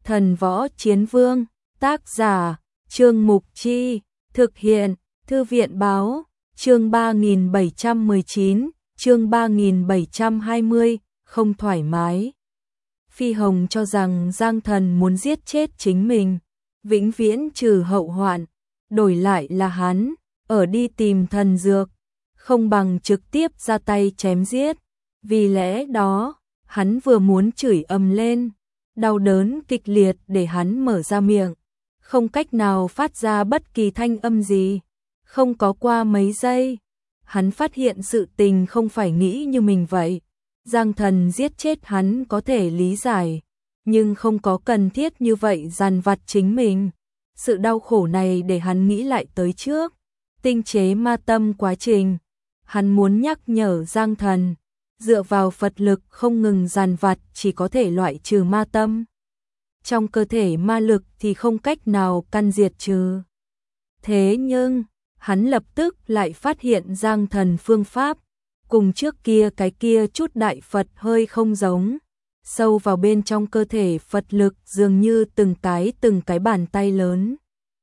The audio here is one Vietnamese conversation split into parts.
Thần Võ Chiến Vương, tác giả, Trương Mục Chi, thực hiện, Thư viện Báo, chương 3719, chương 3720, không thoải mái. Phi Hồng cho rằng Giang Thần muốn giết chết chính mình, vĩnh viễn trừ hậu hoạn, đổi lại là hắn, ở đi tìm thần dược, không bằng trực tiếp ra tay chém giết. Vì lẽ đó, hắn vừa muốn chửi ầm lên, đau đớn kịch liệt để hắn mở ra miệng, không cách nào phát ra bất kỳ thanh âm gì. Không có qua mấy giây, hắn phát hiện sự tình không phải nghĩ như mình vậy. Giang Thần giết chết hắn có thể lý giải, nhưng không có cần thiết như vậy dằn vặt chính mình. Sự đau khổ này để hắn nghĩ lại tới trước tinh chế ma tâm quá trình. Hắn muốn nhắc nhở Giang Thần, dựa vào Phật lực không ngừng dằn vặt chỉ có thể loại trừ ma tâm. Trong cơ thể ma lực thì không cách nào căn diệt trừ. Thế nhưng, hắn lập tức lại phát hiện Giang Thần phương pháp, cùng trước kia cái kia chút đại Phật hơi không giống. Sâu vào bên trong cơ thể Phật lực dường như từng cái bàn tay lớn.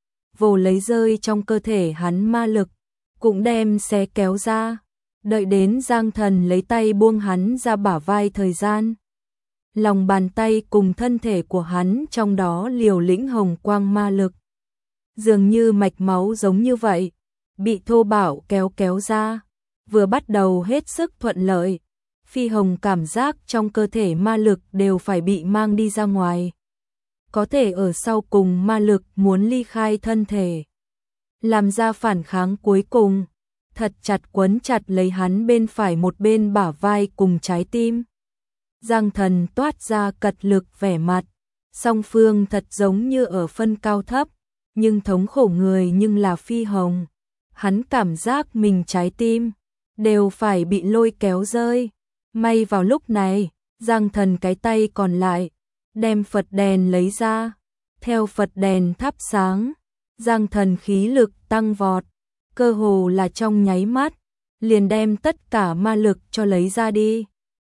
Vồ lấy rơi trong cơ thể hắn ma lực, cũng đem xé kéo ra. Đợi đến Giang Thần lấy tay buông hắn ra bả vai thời gian. Lòng bàn tay cùng thân thể của hắn trong đó liều lĩnh hồng quang ma lực. Dường như mạch máu giống như vậy, bị thô bạo kéo ra. Vừa bắt đầu hết sức thuận lợi, Phi Hồng cảm giác trong cơ thể ma lực đều phải bị mang đi ra ngoài. Có thể ở sau cùng ma lực muốn ly khai thân thể, làm ra phản kháng cuối cùng, thật chặt quấn chặt lấy hắn bên phải một bên bả vai cùng trái tim. Giang Thần toát ra cật lực vẻ mặt, song phương thật giống như ở phân cao thấp, nhưng thống khổ người nhưng là Phi Hồng. Hắn cảm giác mình trái tim đều phải bị lôi kéo rơi. May vào lúc này, Giang Thần cái tay còn lại đem Phật đèn lấy ra, theo Phật đèn thắp sáng, Giang Thần khí lực tăng vọt, cơ hồ là trong nháy mắt, liền đem tất cả ma lực cho lấy ra đi.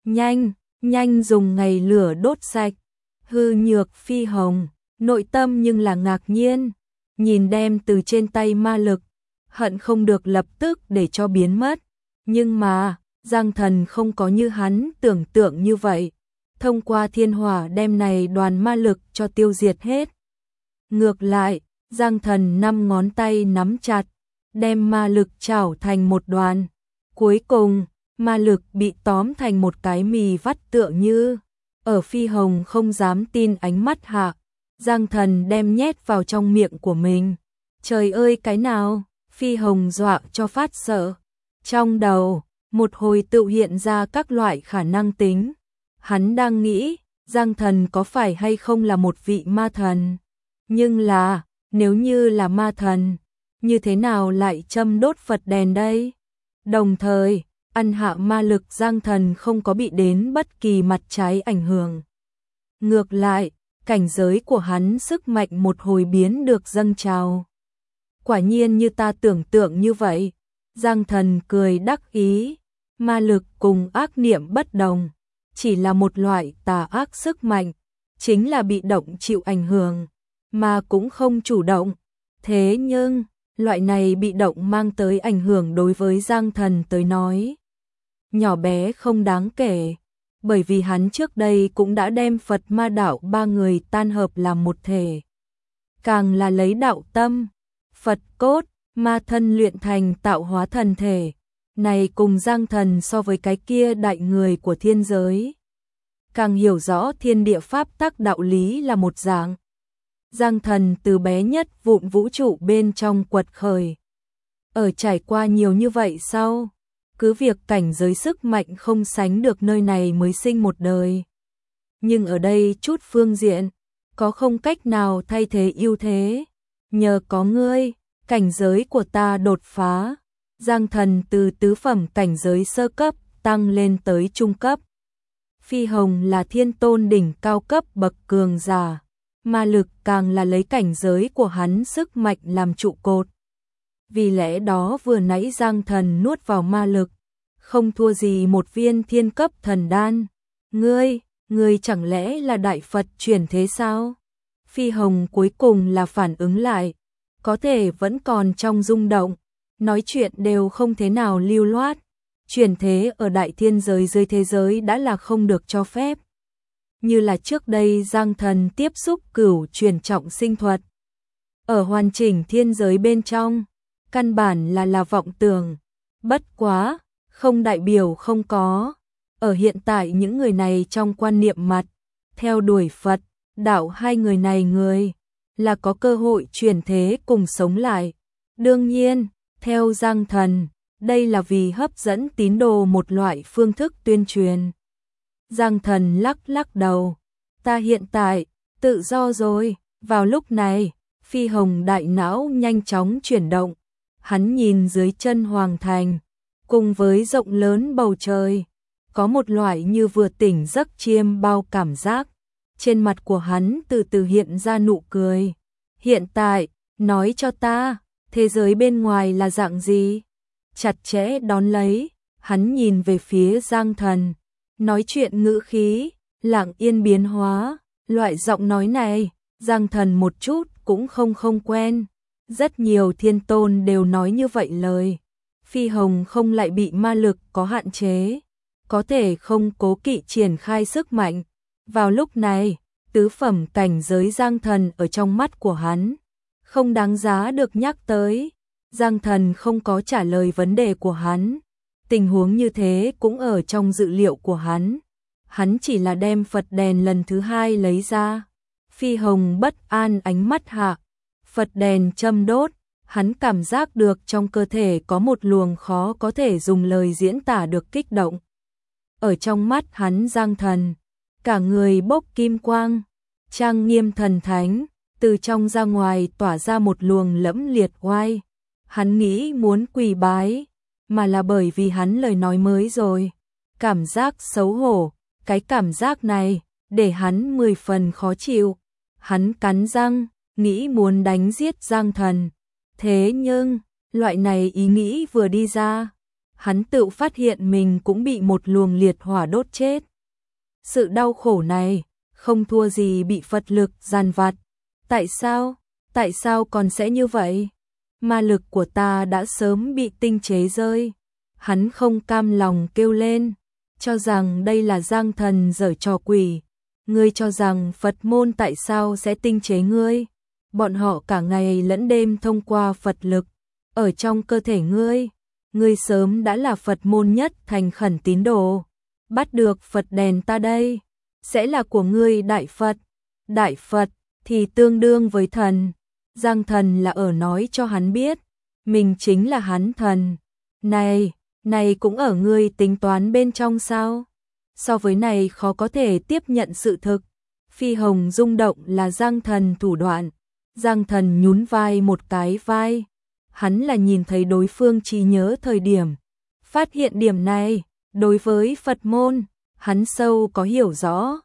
Nhanh dùng ngày lửa đốt sạch. Hư nhược Phi Hồng, nội tâm nhưng là ngạc nhiên, nhìn đem từ trên tay ma lực, hận không được lập tức để cho biến mất. Nhưng mà, Giang Thần không có như hắn tưởng tượng như vậy, thông qua thiên hỏa đem này đoàn ma lực cho tiêu diệt hết. Ngược lại, Giang Thần 5 ngón tay nắm chặt, đem ma lực chảo thành một đoàn. Cuối cùng, ma lực bị tóm thành một cái mì vắt tựa như. Ở Phi Hồng không dám tin ánh mắt hạ, Giang Thần đem nhét vào trong miệng của mình. Trời ơi cái nào, Phi Hồng dọa cho phát sợ. Trong đầu, một hồi tự hiện ra các loại khả năng tính. Hắn đang nghĩ, Giang Thần có phải hay không là một vị ma thần. Nhưng là, nếu như là ma thần, như thế nào lại châm đốt Phật đèn đây? Đồng thời, ăn hạ ma lực Giang Thần không có bị đến bất kỳ mặt trái ảnh hưởng. Ngược lại, cảnh giới của hắn sức mạnh một hồi biến được dâng trào. Quả nhiên như ta tưởng tượng như vậy, Giang Thần cười đắc ý, ma lực cùng ác niệm bất đồng, chỉ là một loại tà ác sức mạnh, chính là bị động chịu ảnh hưởng, mà cũng không chủ động. Thế nhưng, loại này bị động mang tới ảnh hưởng đối với Giang Thần tới nói nhỏ bé không đáng kể, bởi vì hắn trước đây cũng đã đem Phật ma đạo 3 người tan hợp làm một thể. Càng là lấy đạo tâm, Phật cốt, ma thân luyện thành tạo hóa thần thể, này cùng Giang Thần so với cái kia đại người của thiên giới, càng hiểu rõ thiên địa pháp tắc đạo lý là một dạng. Giang Thần từ bé nhất vụn vũ trụ bên trong quật khởi. Ở trải qua nhiều như vậy sau, cứ việc cảnh giới sức mạnh không sánh được nơi này mới sinh một đời. Nhưng ở đây chút phương diện, có không cách nào thay thế ưu thế. Nhờ có ngươi, cảnh giới của ta đột phá. Giang Thần từ tứ phẩm cảnh giới sơ cấp tăng lên tới trung cấp. Phi Hồng là thiên tôn đỉnh cao cấp bậc cường giả. Ma lực càng là lấy cảnh giới của hắn sức mạnh làm trụ cột. Vì lẽ đó vừa nãy Giang Thần nuốt vào ma lực, không thua gì một viên thiên cấp thần đan. Ngươi chẳng lẽ là đại Phật chuyển thế sao? Phi Hồng cuối cùng là phản ứng lại, có thể vẫn còn trong rung động, nói chuyện đều không thế nào lưu loát. Chuyển thế ở đại thiên giới dưới thế giới đã là không được cho phép. Như là trước đây Giang Thần tiếp xúc cửu chuyển trọng sinh thuật. Ở hoàn chỉnh thiên giới bên trong, căn bản là vọng tưởng. Bất quá, không đại biểu không có. Ở hiện tại những người này trong quan niệm mặt, theo đuổi Phật, đạo hai người này là có cơ hội chuyển thế cùng sống lại. Đương nhiên, theo Giang Thần, đây là vì hấp dẫn tín đồ một loại phương thức tuyên truyền. Giang Thần lắc lắc đầu, ta hiện tại, tự do rồi. Vào lúc này, Phi Hồng đại não nhanh chóng chuyển động, hắn nhìn dưới chân Hoàng Thành, cùng với rộng lớn bầu trời, có một loại như vừa tỉnh giấc chiêm bao cảm giác. Trên mặt của hắn từ từ hiện ra nụ cười. Hiện tại, nói cho ta, thế giới bên ngoài là dạng gì? Chặt chẽ đón lấy, hắn nhìn về phía Giang Thần, nói chuyện ngữ khí, lặng yên biến hóa, loại giọng nói này, Giang Thần một chút cũng không quen. Rất nhiều thiên tôn đều nói như vậy lời. Phi Hồng không lại bị ma lực có hạn chế, có thể không cố kỵ triển khai sức mạnh. Vào lúc này, tứ phẩm cảnh giới Giang Thần ở trong mắt của hắn, không đáng giá được nhắc tới. Giang Thần không có trả lời vấn đề của hắn. Tình huống như thế cũng ở trong dự liệu của hắn. Hắn chỉ là đem Phật đèn lần thứ hai lấy ra. Phi Hồng bất an ánh mắt hạ. Phật đèn châm đốt. Hắn cảm giác được trong cơ thể có một luồng khó có thể dùng lời diễn tả được kích động. Ở trong mắt hắn Giang Thần, cả người bốc kim quang, trang nghiêm thần thánh, từ trong ra ngoài tỏa ra một luồng lẫm liệt oai. Hắn nghĩ muốn quỳ bái, mà là bởi vì hắn lời nói mới rồi. Cảm giác xấu hổ, cái cảm giác này, để hắn 10 phần khó chịu. Hắn cắn răng, nghĩ muốn đánh giết Giang Thần. Thế nhưng, loại này ý nghĩ vừa đi ra, hắn tự phát hiện mình cũng bị một luồng liệt hỏa đốt chết. Sự đau khổ này, không thua gì bị Phật lực giàn vặt. Tại sao còn sẽ như vậy? Ma lực của ta đã sớm bị tinh chế rơi. Hắn không cam lòng kêu lên, cho rằng đây là Giang Thần giở trò quỷ. Ngươi cho rằng Phật môn tại sao sẽ tinh chế ngươi? Bọn họ cả ngày lẫn đêm thông qua Phật lực, ở trong cơ thể ngươi sớm đã là Phật môn nhất thành khẩn tín đồ. Bắt được Phật đèn ta đây, sẽ là của ngươi Đại Phật. Đại Phật thì tương đương với thần. Giang Thần là ở nói cho hắn biết, mình chính là hắn thần. Này cũng ở ngươi tính toán bên trong sao? So với này khó có thể tiếp nhận sự thực. Phi Hồng rung động là Giang Thần thủ đoạn. Giang Thần nhún vai một cái vai. Hắn là nhìn thấy đối phương trí nhớ thời điểm. Phát hiện điểm này, đối với Phật môn, hắn sâu có hiểu rõ.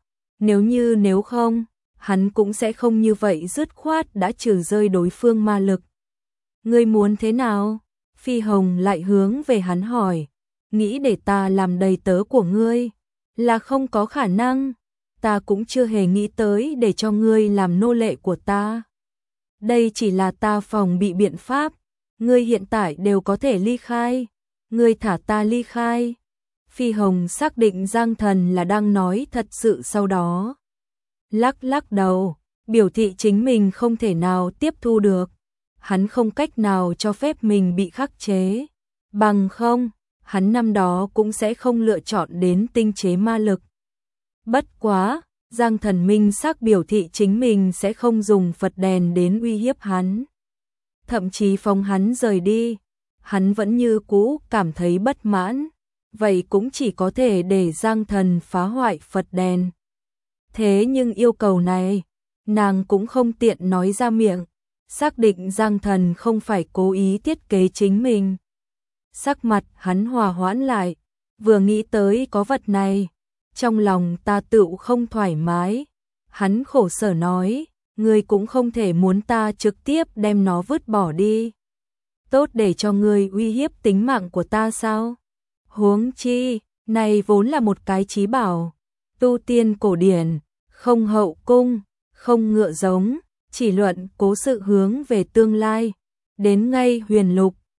Nếu không, hắn cũng sẽ không như vậy dứt khoát đã trừ rơi đối phương ma lực. Ngươi muốn thế nào? Phi Hồng lại hướng về hắn hỏi. Nghĩ để ta làm đầy tớ của ngươi là không có khả năng. Ta cũng chưa hề nghĩ tới để cho ngươi làm nô lệ của ta. Đây chỉ là ta phòng bị biện pháp. Ngươi hiện tại đều có thể ly khai. Ngươi thả ta ly khai. Phi Hồng xác định Giang Thần là đang nói thật sự, sau đó lắc đầu, biểu thị chính mình không thể nào tiếp thu được. Hắn không cách nào cho phép mình bị khắc chế. Bằng không, hắn năm đó cũng sẽ không lựa chọn đến tinh chế ma lực. Bất quá, Giang Thần minh xác biểu thị chính mình sẽ không dùng Phật đèn đến uy hiếp hắn. Thậm chí phóng hắn rời đi, hắn vẫn như cũ cảm thấy bất mãn. Vậy cũng chỉ có thể để Giang Thần phá hoại Phật đèn. Thế nhưng yêu cầu này, nàng cũng không tiện nói ra miệng. Xác định Giang Thần không phải cố ý thiết kế chính mình. Sắc mặt hắn hòa hoãn lại, vừa nghĩ tới có vật này, trong lòng ta tựu không thoải mái. Hắn khổ sở nói, ngươi cũng không thể muốn ta trực tiếp đem nó vứt bỏ đi. Tốt để cho ngươi uy hiếp tính mạng của ta sao? Huống chi, này vốn là một cái chí bảo, tu tiên cổ điển, không hậu cung, không ngựa giống, chỉ luận cố sự hướng về tương lai. Đến ngay huyền lục,